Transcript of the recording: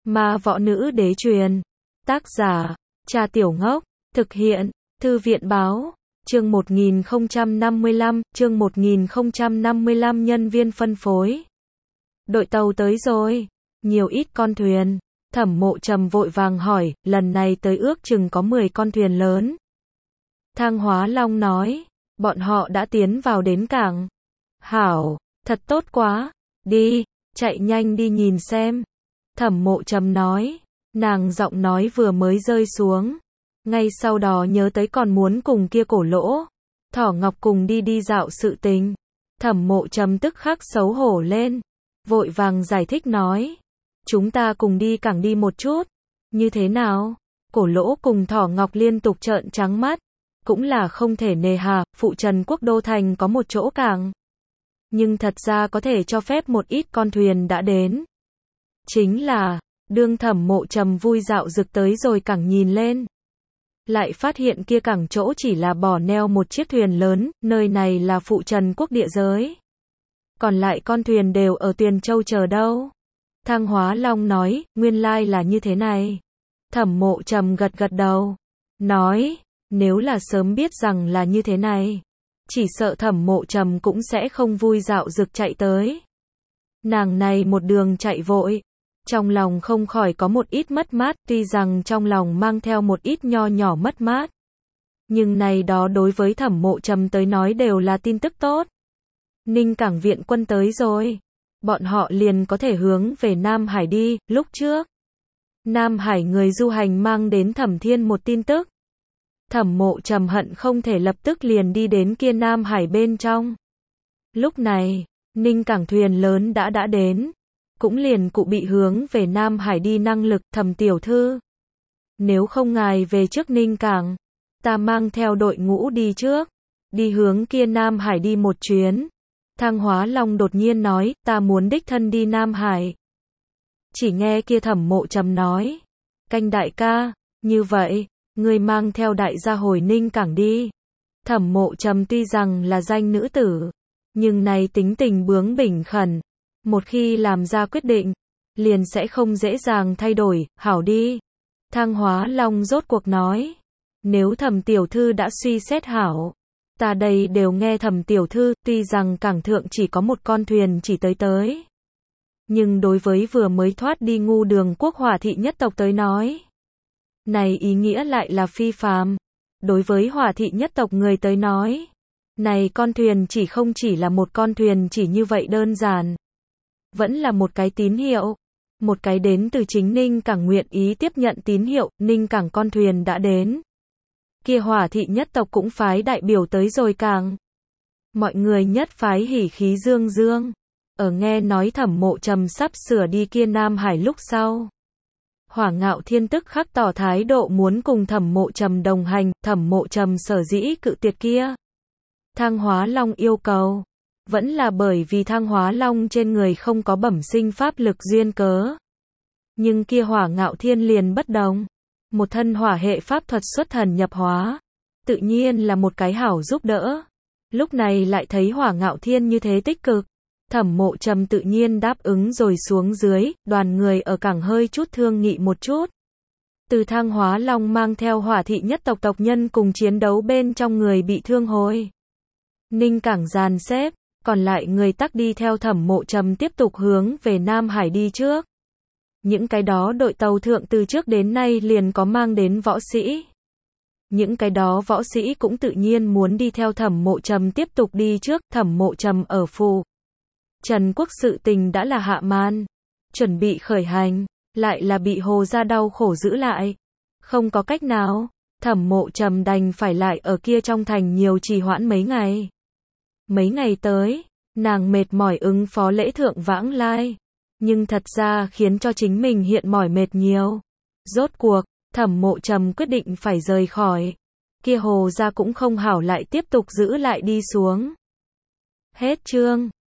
Ma võ nữ đế truyền. Tác giả, Trà Tiểu Ngốc. Thực hiện, Thư viện báo. Chương 1055, chương 1055 nhân viên phân phối. Đội tàu tới rồi. Nhiều ít con thuyền. Thẩm Mộ Trầm vội vàng hỏi, lần này tới ước chừng có 10 con thuyền lớn. Thang Hóa Long nói, bọn họ đã tiến vào đến cảng. Hảo, thật tốt quá. Đi, chạy nhanh đi nhìn xem. Thẩm Mộ Trầm nói, nàng giọng nói vừa mới rơi xuống. Ngay sau đó nhớ tới còn muốn cùng kia Cổ Lỗ, Thỏ Ngọc cùng đi dạo sự tình. Thẩm Mộ Trầm tức khắc xấu hổ lên. Vội vàng giải thích nói, chúng ta cùng đi cảng đi một chút. Như thế nào? Cổ Lỗ cùng Thỏ Ngọc liên tục trợn trắng mắt. Cũng là không thể nề hà, phụ Trần Quốc đô thành có một chỗ cảng. Nhưng thật ra có thể cho phép một ít con thuyền đã đến. Chính là, đương Thẩm Mộ Trầm vui dạo rực tới rồi cảng nhìn lên. Lại phát hiện kia cảng chỗ chỉ là bỏ neo một chiếc thuyền lớn, nơi này là phụ Trần Quốc địa giới. Còn lại con thuyền đều ở Tuyền Châu chờ đâu. Thang Hóa Long nói, nguyên lai là như thế này. Thẩm Mộ Trầm gật gật đầu. Nói, nếu là sớm biết rằng là như thế này, chỉ sợ Thẩm Mộ Trầm cũng sẽ không vui dạo rực chạy tới. Nàng này một đường chạy vội. Trong lòng không khỏi có một ít mất mát, tuy rằng trong lòng mang theo một ít nho nhỏ mất mát. Nhưng này đó đối với Thẩm Mộ Trầm tới nói đều là tin tức tốt. Ninh Cảng viện quân tới rồi. Bọn họ liền có thể hướng về Nam Hải đi. Lúc trước, Nam Hải người du hành mang đến Thẩm Thiên một tin tức. Thẩm Mộ Trầm hận không thể lập tức liền đi đến kia Nam Hải bên trong. Lúc này, Ninh Cảng thuyền lớn đã đến. Cũng liền cụ bị hướng về Nam Hải đi năng lực. Thẩm tiểu thư, nếu không ngài về trước Ninh Cảng, ta mang theo đội ngũ đi trước, đi hướng kia Nam Hải đi một chuyến. Thang Hóa Long đột nhiên nói, ta muốn đích thân đi Nam Hải. Chỉ nghe kia Thẩm Mộ Trầm nói, Canh đại ca, như vậy, ngươi mang theo đại gia hồi Ninh Cảng đi. Thẩm Mộ Trầm tuy rằng là danh nữ tử, nhưng này tính tình bướng bỉnh khẩn. Một khi làm ra quyết định, liền sẽ không dễ dàng thay đổi, hảo đi. Thang Hóa Long rốt cuộc nói, nếu Thẩm tiểu thư đã suy xét hảo, ta đây đều nghe Thẩm tiểu thư, tuy rằng cảng thượng chỉ có một con thuyền chỉ tới. Nhưng đối với vừa mới thoát đi Ngu Đường quốc Hỏa thị nhất tộc tới nói, này ý nghĩa lại là phi phàm. Đối với Hỏa thị nhất tộc người tới nói, này con thuyền không chỉ là một con thuyền chỉ như vậy đơn giản. Vẫn là một cái tín hiệu. Một cái đến từ chính Ninh Cảng nguyện ý tiếp nhận tín hiệu, Ninh Cảng con thuyền đã đến. Kia Hỏa thị nhất tộc cũng phái đại biểu tới rồi cảng. Mọi người nhất phái hỉ khí dương dương. Ở nghe nói Thẩm Mộ Trầm sắp sửa đi kia Nam Hải lúc sau. Hỏa Ngạo Thiên tức khắc tỏ thái độ muốn cùng Thẩm Mộ Trầm đồng hành. Thẩm Mộ Trầm sở dĩ cự tuyệt kia Thang Hóa Long yêu cầu, vẫn là bởi vì Thang Hóa Long trên người không có bẩm sinh pháp lực duyên cớ. Nhưng kia Hỏa Ngạo Thiên liền bất đồng. Một thân hỏa hệ pháp thuật xuất thần nhập hóa. Tự nhiên là một cái hảo giúp đỡ. Lúc này lại thấy Hỏa Ngạo Thiên như thế tích cực. Thẩm Mộ Trầm tự nhiên đáp ứng rồi xuống dưới. Đoàn người ở cảng hơi chút thương nghị một chút. Từ Thang Hóa Long mang theo Hỏa thị nhất tộc tộc nhân cùng chiến đấu bên trong người bị thương hồi Ninh Cảng dàn xếp. Còn lại người tắc đi theo Thẩm Mộ Trầm tiếp tục hướng về Nam Hải đi trước. Những cái đó đội tàu thượng từ trước đến nay liền có mang đến võ sĩ. Những cái đó võ sĩ cũng tự nhiên muốn đi theo Thẩm Mộ Trầm tiếp tục đi trước. Thẩm Mộ Trầm ở phủ Trần Quốc sự tình đã là hạ màn, chuẩn bị khởi hành, lại là bị Hồ gia đau khổ giữ lại. Không có cách nào, Thẩm Mộ Trầm đành phải lại ở kia trong thành nhiều trì hoãn mấy ngày. Mấy ngày tới, nàng mệt mỏi ứng phó lễ thượng vãng lai, nhưng thật ra khiến cho chính mình hiện mỏi mệt nhiều. Rốt cuộc, Thẩm Mộ Trầm quyết định phải rời khỏi. Kia Hồ gia cũng không hảo lại tiếp tục giữ lại đi xuống. Hết chương.